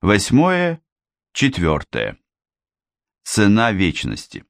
Восьмое, четвертое. Цена вечности.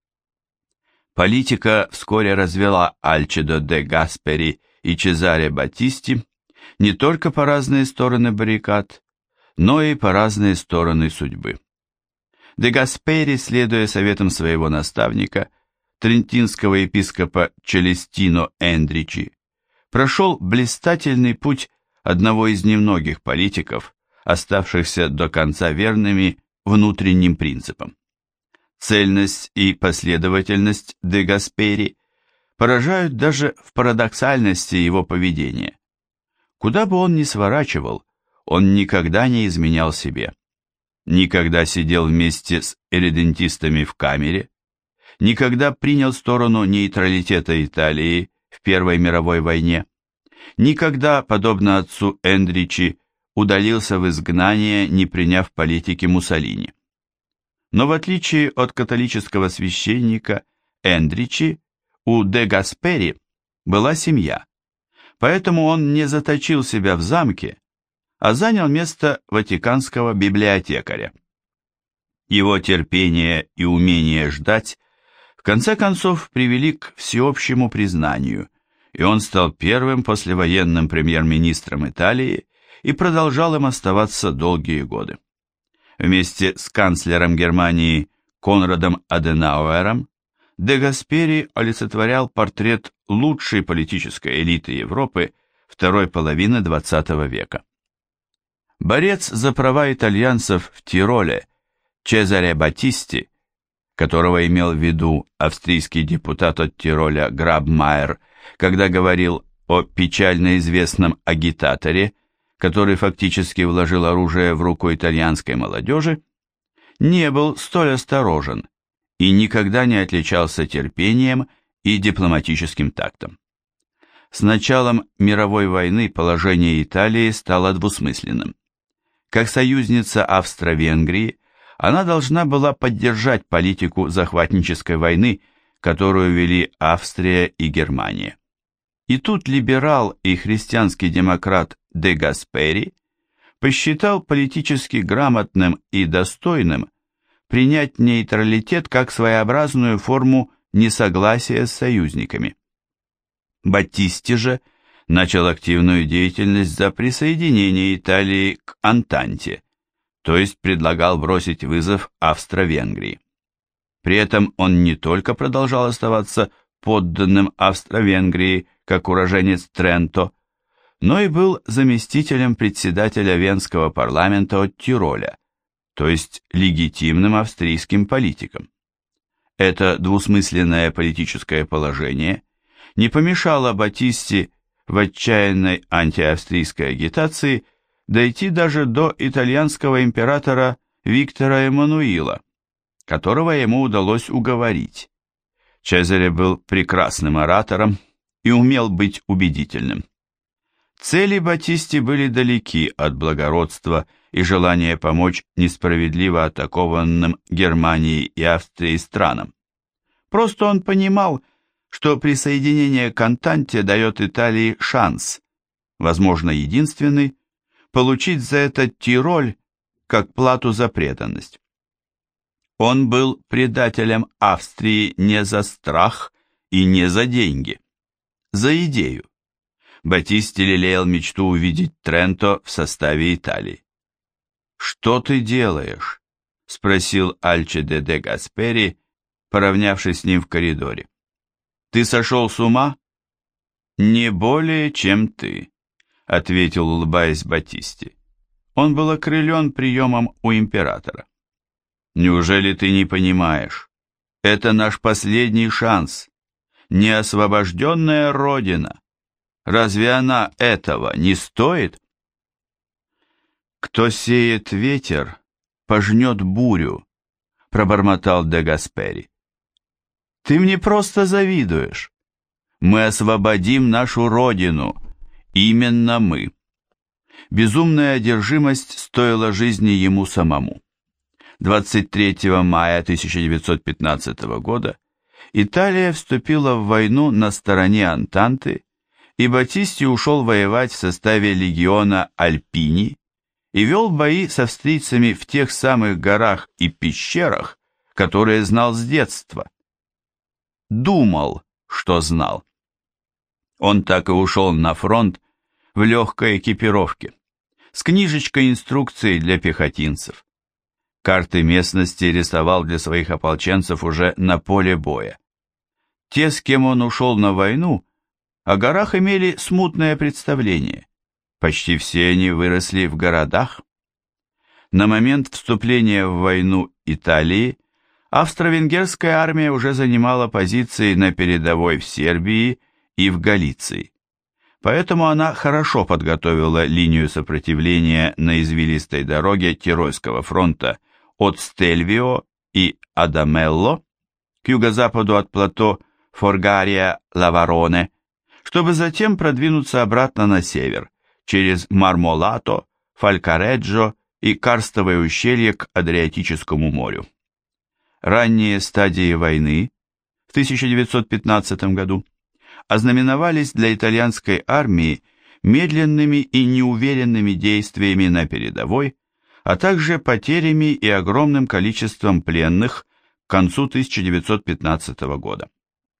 Политика вскоре развела Альчидо де Гаспери и Чезаре Баттисти не только по разные стороны баррикад, но и по разные стороны судьбы. Де Гаспери, следуя советам своего наставника, трентинского епископа Челестино Эндричи, прошел блистательный путь одного из немногих политиков, оставшихся до конца верными внутренним принципам. Цельность и последовательность де Гаспери поражают даже в парадоксальности его поведения. Куда бы он ни сворачивал, он никогда не изменял себе. Никогда сидел вместе с ирредентистами в камере, никогда принял сторону нейтралитета Италии в Первой мировой войне, никогда, подобно отцу Эндричи, удалился в изгнание, не приняв политики Муссолини. Но в отличие от католического священника Эндричи, у де Гаспери была семья, поэтому он не заточил себя в замке, а занял место ватиканского библиотекаря. Его терпение и умение ждать в конце концов привели к всеобщему признанию, и он стал первым послевоенным премьер-министром Италии и продолжал им оставаться долгие годы. Вместе с канцлером Германии Конрадом Аденауэром де Гаспери олицетворял портрет лучшей политической элиты Европы второй половины XX века. Борец за права итальянцев в Тироле Чезаре Баттисти, которого имел в виду австрийский депутат от Тироля Грабмайер, когда говорил о печально известном агитаторе, который фактически вложил оружие в руку итальянской молодежи, не был столь осторожен и никогда не отличался терпением и дипломатическим тактом. С началом мировой войны положение Италии стало двусмысленным. Как союзница Австро-Венгрии, она должна была поддержать политику захватнической войны, которую вели Австрия и Германия. И тут либерал и христианский демократ де Гаспери посчитал политически грамотным и достойным принять нейтралитет как своеобразную форму несогласия с союзниками. Баттисти же начал активную деятельность за присоединение Италии к Антанте, то есть предлагал бросить вызов Австро-Венгрии. При этом он не только продолжал оставаться подданным Австро-Венгрии, как уроженец Тренто, но и был заместителем председателя Венского парламента от Тироля, то есть легитимным австрийским политиком. Это двусмысленное политическое положение не помешало Баттисти в отчаянной антиавстрийской агитации дойти даже до итальянского императора Виктора Эммануила, которого ему удалось уговорить. Чезаре был прекрасным оратором и умел быть убедительным. Цели Баттисти были далеки от благородства и желания помочь несправедливо атакованным Германией и Австрией странам. Просто он понимал, что присоединение к Антанте дает Италии шанс, возможно, единственный, получить за это Тироль как плату за преданность. Он был предателем Австрии не за страх и не за деньги, за идею. Баттисти лелеял мечту увидеть Тренто в составе Италии. «Что ты делаешь?» — спросил Альчиде де Гаспери, поравнявшись с ним в коридоре. «Ты сошел с ума?» «Не более, чем ты», — ответил, улыбаясь Баттисти. Он был окрылен приемом у императора. «Неужели ты не понимаешь? Это наш последний шанс. Неосвобожденная Родина. Разве она этого не стоит?» «Кто сеет ветер, пожнет бурю», — пробормотал де Гаспери. «Ты мне просто завидуешь. Мы освободим нашу Родину. Именно мы». Безумная одержимость стоила жизни ему самому. 23 мая 1915 года Италия вступила в войну на стороне Антанты, и Баттисти ушел воевать в составе легиона Альпини, и вел бои с австрийцами в тех самых горах и пещерах, которые знал с детства. Думал, что знал. Он так и ушел на фронт в легкой экипировке, с книжечкой инструкций для пехотинцев. Карты местности рисовал для своих ополченцев уже на поле боя. Те, с кем он ушел на войну, о горах имели смутное представление. Почти все они выросли в городах. На момент вступления в войну Италии австро-венгерская армия уже занимала позиции на передовой в Сербии и в Галиции. Поэтому она хорошо подготовила линию сопротивления на извилистой дороге Тирольского фронта от Стельвио и Адамелло к юго-западу от плато Форгария-Лавароне, чтобы затем продвинуться обратно на север, через Мармолато, Фалькареджо и Карстовое ущелье к Адриатическому морю. Ранние стадии войны в 1915 году ознаменовались для итальянской армии медленными и неуверенными действиями на передовой, а также потерями и огромным количеством пленных к концу 1915 года.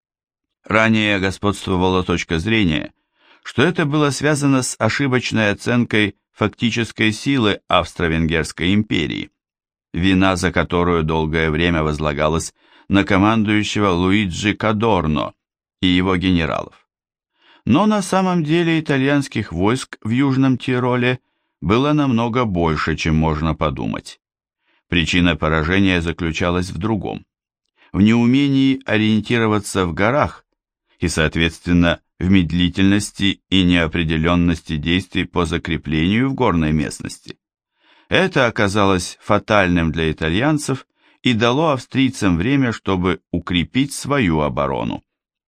Ранее господствовала точка зрения, что это было связано с ошибочной оценкой фактической силы Австро-Венгерской империи, вина за которую долгое время возлагалась на командующего Луиджи Кадорно и его генералов. Но на самом деле итальянских войск в Южном Тироле было намного больше, чем можно подумать. Причина поражения заключалась в другом: в неумении ориентироваться в горах и, соответственно, в медлительности и неопределенности действий по закреплению в горной местности. Это оказалось фатальным для итальянцев и дало австрийцам время, чтобы укрепить свою оборону.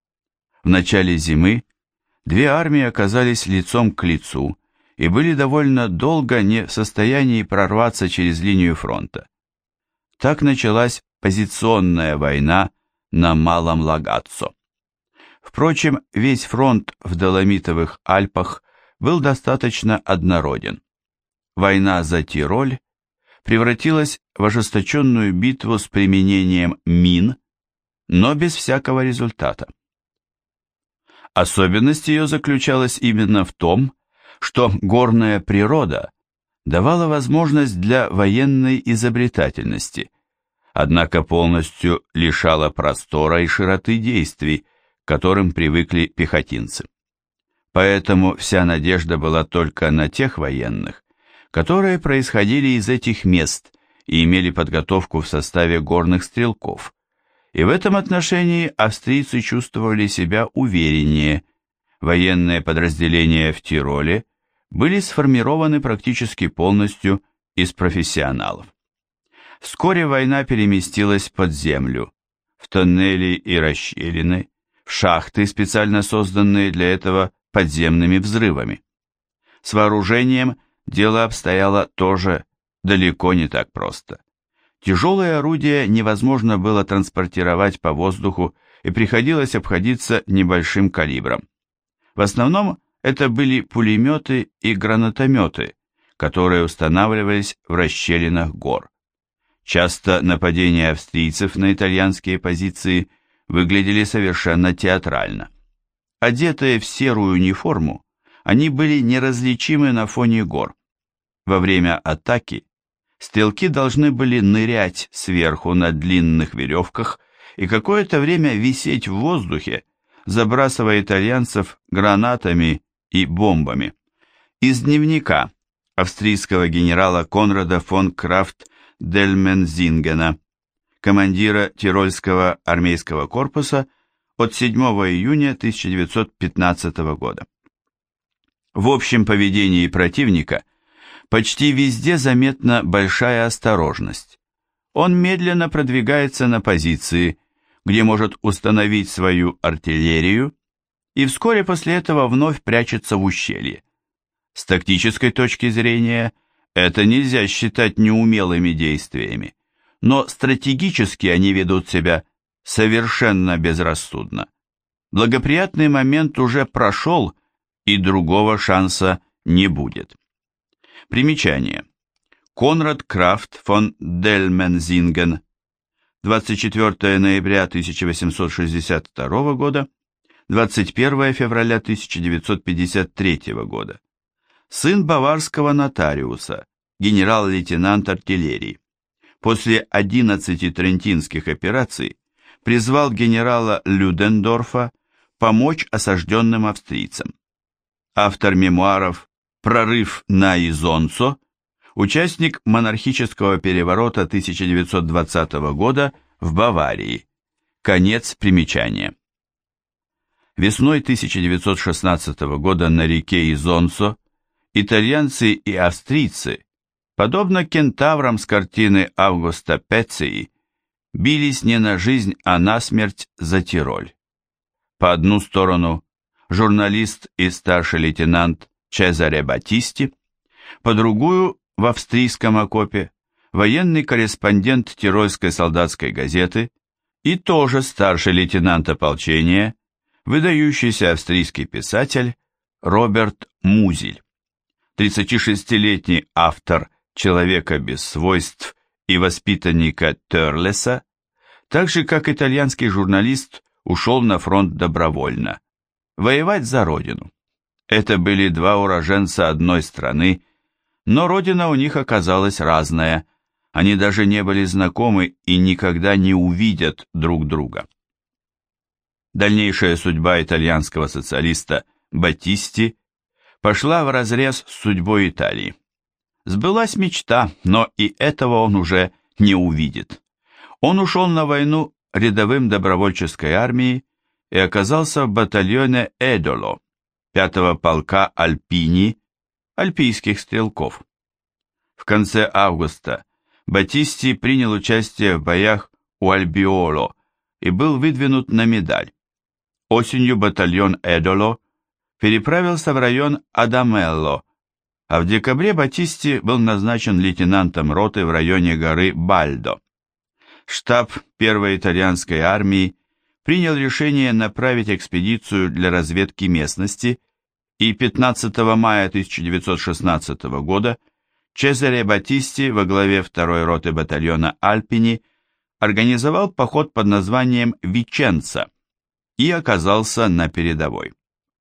В начале зимы две армии оказались лицом к лицу и были довольно долго не в состоянии прорваться через линию фронта. Так началась позиционная война на Малом Лагаццо. Впрочем, весь фронт в Доломитовых Альпах был достаточно однороден. Война за Тироль превратилась в ожесточенную битву с применением мин, но без всякого результата. Особенность ее заключалась именно в том, что горная природа давала возможность для военной изобретательности, однако полностью лишала простора и широты действий, к которым привыкли пехотинцы. Поэтому вся надежда была только на тех военных, которые происходили из этих мест и имели подготовку в составе горных стрелков. И в этом отношении австрийцы чувствовали себя увереннее. Военные подразделения в Тироле были сформированы практически полностью из профессионалов. Вскоре война переместилась под землю, в тоннели и расщелины, в шахты, специально созданные для этого подземными взрывами. С вооружением дело обстояло тоже далеко не так просто. Тяжелые орудия невозможно было транспортировать по воздуху и приходилось обходиться небольшим калибром. В основном это были пулеметы и гранатометы, которые устанавливались в расщелинах гор. Часто нападения австрийцев на итальянские позиции выглядели совершенно театрально. Одетые в серую униформу, они были неразличимы на фоне гор. Во время атаки стрелки должны были нырять сверху на длинных веревках и какое-то время висеть в воздухе, забрасывая итальянцев гранатами и бомбами. Из дневника австрийского генерала Конрада фон Крафт-Дельмензингена, командира Тирольского армейского корпуса, от 7 июня 1915 года. В общем поведении противника почти везде заметна большая осторожность. Он медленно продвигается на позиции, где может установить свою артиллерию, и вскоре после этого вновь прячется в ущелье. С тактической точки зрения это нельзя считать неумелыми действиями, но стратегически они ведут себя совершенно безрассудно. Благоприятный момент уже прошел, и другого шанса не будет. Примечание. Конрад Крафт фон Дельмензинген, 24 ноября 1862 года, 21 февраля 1953 года. Сын баварского нотариуса, генерал-лейтенант артиллерии. После 11 трентинских операций призвал генерала Людендорфа помочь осажденным австрийцам. Автор мемуаров «Прорыв на Изонцо», участник монархического переворота 1920 года в Баварии. Конец примечания. Весной 1916 года на реке Изонцо итальянцы и австрийцы, подобно кентаврам с картины Августа Пецци, бились не на жизнь, а на смерть за Тироль. По одну сторону журналист и старший лейтенант Чезаре Батисти, по другую, в австрийском окопе, военный корреспондент Тирольской солдатской газеты и тоже старший лейтенант ополчения, выдающийся австрийский писатель Роберт Музель. 36-летний автор «Человека без свойств» и воспитанника Терлеса, так же как итальянский журналист, ушел на фронт добровольно, воевать за родину. Это были два уроженца одной страны, но родина у них оказалась разная, они даже не были знакомы и никогда не увидят друг друга. Дальнейшая судьба итальянского социалиста Батисти пошла вразрез с судьбой Италии. Сбылась мечта, но и этого он уже не увидит. Он ушел на войну рядовым добровольческой армии и оказался в батальоне Эдоло, 5-го полка Альпини, альпийских стрелков. В конце августа Батисти принял участие в боях у Альбиоло и был выдвинут на медаль. Осенью батальон Эдоло переправился в район Адамелло, а в декабре Батисти был назначен лейтенантом роты в районе горы Бальдо. Штаб первой итальянской армии принял решение направить экспедицию для разведки местности, и 15 мая 1916 года Чезаре Батисти во главе второй роты батальона Альпини организовал поход под названием Виченца и оказался на передовой.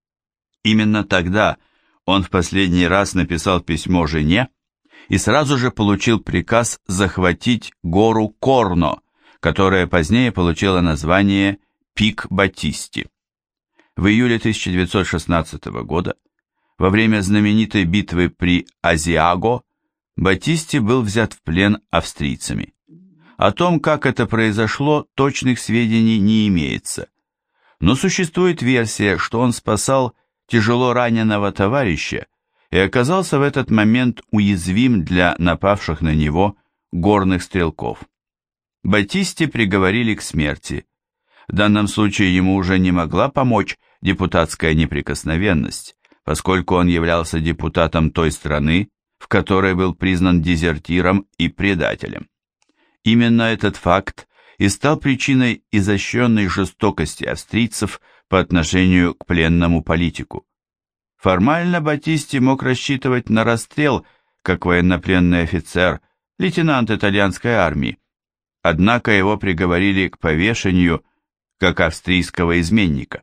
Именно тогда он в последний раз написал письмо жене и сразу же получил приказ захватить гору Корно, которая позднее получила название Пик Батисти. В июле 1916 года, во время знаменитой битвы при Азиаго, Батисти был взят в плен австрийцами. О том, как это произошло, точных сведений не имеется, но существует версия, что он спасал тяжело раненого товарища и оказался в этот момент уязвим для напавших на него горных стрелков. Батисти приговорили к смерти. В данном случае ему уже не могла помочь депутатская неприкосновенность, поскольку он являлся депутатом той страны, в которой был признан дезертиром и предателем. Именно этот факт и стал причиной изощренной жестокости австрийцев по отношению к пленному политику. Формально Батисти мог рассчитывать на расстрел как военнопленный офицер, лейтенант итальянской армии, однако его приговорили к повешению как австрийского изменника.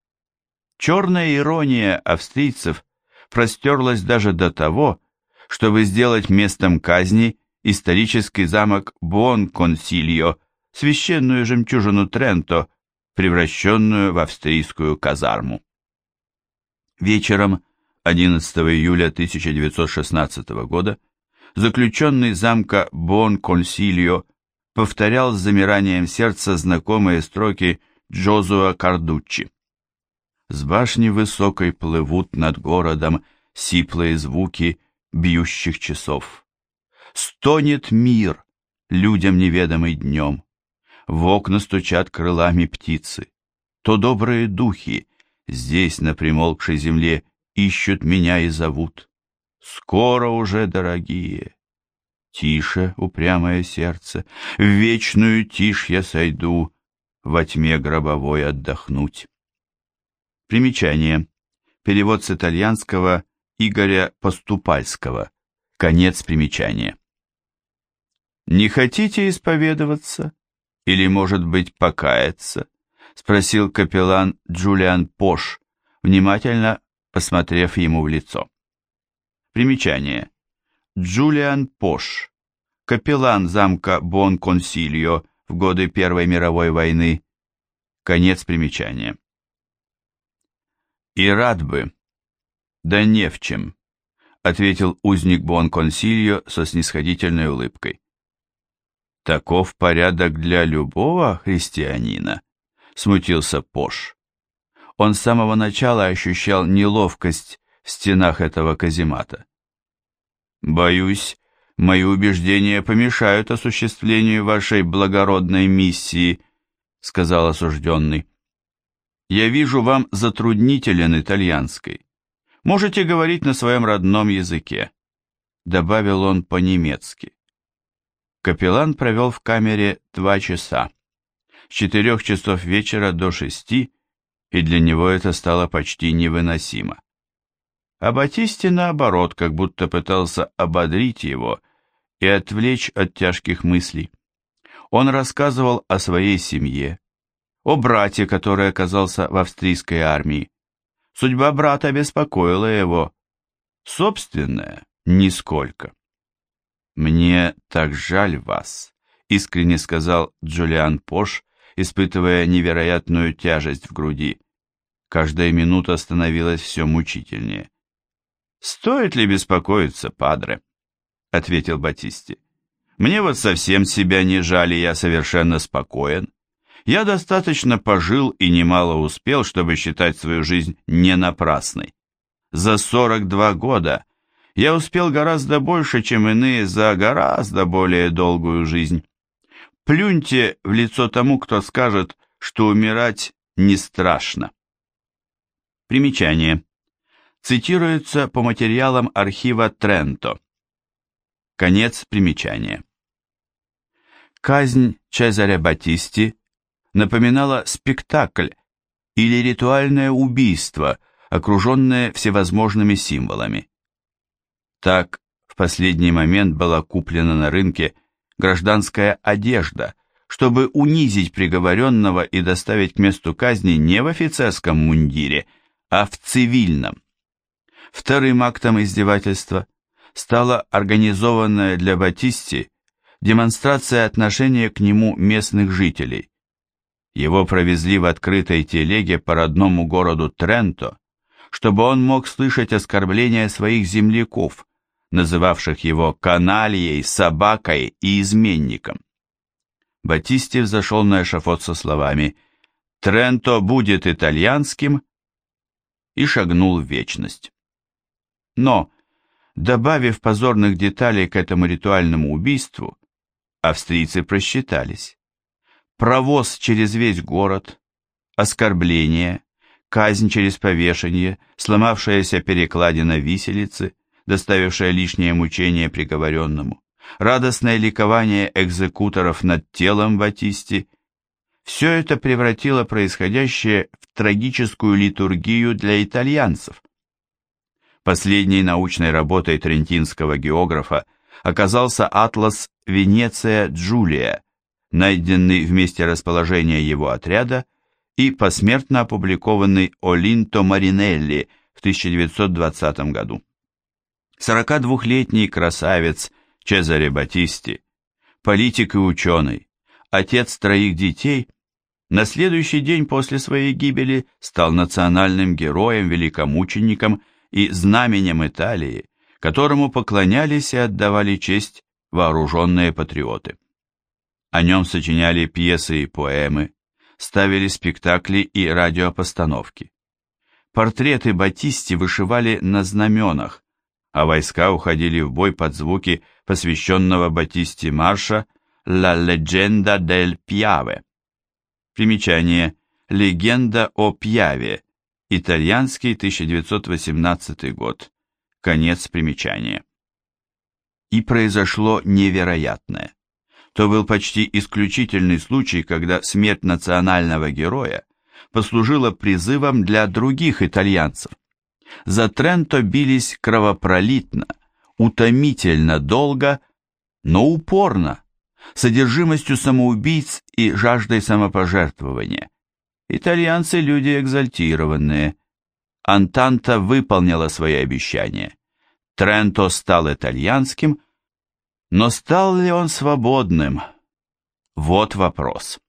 Черная ирония австрийцев простерлась даже до того, чтобы сделать местом казни исторический замок Буонконсильо, священную жемчужину Тренто, превращенную в австрийскую казарму. Вечером 11 июля 1916 года заключенный замка Буонконсильо повторял с замиранием сердца знакомые строки Джозуа Кардуччи. «С башни высокой плывут над городом сиплые звуки бьющих часов. Стонет мир людям неведомый днем. В окна стучат крылами птицы. То добрые духи здесь, на примолкшей земле, ищут меня и зовут. Скоро уже, дорогие. Тише, упрямое сердце, в вечную тишь я сойду, во тьме гробовой отдохнуть». Примечание. Перевод с итальянского Игоря Поступальского. Конец примечания. «Не хотите исповедоваться? Или, может быть, покаяться?» — спросил капеллан Джулиан Пош, внимательно посмотрев ему в лицо. Примечание. Джулиан Пош, капеллан замка Бон-Консильо в годы Первой мировой войны. Конец примечания. «И рад бы, да не в чем», — ответил узник Бон-Консильо со снисходительной улыбкой. «Таков порядок для любого христианина», — смутился Пош. Он с самого начала ощущал неловкость в стенах этого каземата. «Боюсь, мои убеждения помешают осуществлению вашей благородной миссии», — сказал осужденный. «Я вижу, вам затруднителен итальянский. Можете говорить на своем родном языке», — добавил он по-немецки. Капеллан провел в камере 2 часа, с 4 часов вечера до 6, и для него это стало почти невыносимо. А Батисти, наоборот, как будто пытался ободрить его и отвлечь от тяжких мыслей. Он рассказывал о своей семье, о брате, который оказался в австрийской армии. Судьба брата беспокоила его. Собственная — нисколько. «Мне так жаль вас», — искренне сказал Джулиан Пош, испытывая невероятную тяжесть в груди. Каждая минута становилась все мучительнее. «Стоит ли беспокоиться, падре?» — ответил Батисти. «Мне вот совсем себя не жаль, и я совершенно спокоен. Я достаточно пожил и немало успел, чтобы считать свою жизнь не напрасной. За 42 года я успел гораздо больше, чем иные за гораздо более долгую жизнь. Плюньте в лицо тому, кто скажет, что умирать не страшно». Примечание. Цитируется по материалам архива Тренто. Конец примечания. Казнь Чезаре Батисти напоминала спектакль или ритуальное убийство, окруженное всевозможными символами. Так, в последний момент была куплена на рынке гражданская одежда, чтобы унизить приговоренного и доставить к месту казни не в офицерском мундире, а в цивильном. Вторым актом издевательства стала организованная для Батисти демонстрация отношения к нему местных жителей. Его провезли в открытой телеге по родному городу Тренто, чтобы он мог слышать оскорбления своих земляков, называвших его канальей, собакой и изменником. Батисти взошел на эшафот со словами «Тренто будет итальянским» и шагнул в вечность. Но, добавив позорных деталей к этому ритуальному убийству, австрийцы просчитались. Провоз через весь город, оскорбление, казнь через повешение, сломавшаяся перекладина виселицы, доставившая лишнее мучение приговоренному, радостное ликование экзекуторов над телом Батисти — все это превратило происходящее в трагическую литургию для итальянцев. Последней научной работой трентинского географа оказался атлас Венеция Джулия, найденный в месте расположения его отряда и посмертно опубликованный Олинто Маринелли в 1920 году. 42-летний красавец Чезаре Батисти, политик и ученый, отец 3 детей, на следующий день после своей гибели стал национальным героем, великомучеником и знаменем Италии, которому поклонялись и отдавали честь вооруженные патриоты. О нем сочиняли пьесы и поэмы, ставили спектакли и радиопостановки. Портреты Батисти вышивали на знаменах, а войска уходили в бой под звуки посвященного Батисти марша «La leggenda del Piave». Примечание. Легенда о Пьяве. Итальянский, 1918 год. Конец примечания. И произошло невероятное. То был почти исключительный случай, когда смерть национального героя послужила призывом для других итальянцев. За Тренто бились кровопролитно, утомительно долго, но упорно, содержимостью самоубийц и жаждой самопожертвования. Итальянцы люди экзальтированные. Антанта выполнила свои обещания. Тренто стал итальянским, но стал ли он свободным? Вот вопрос.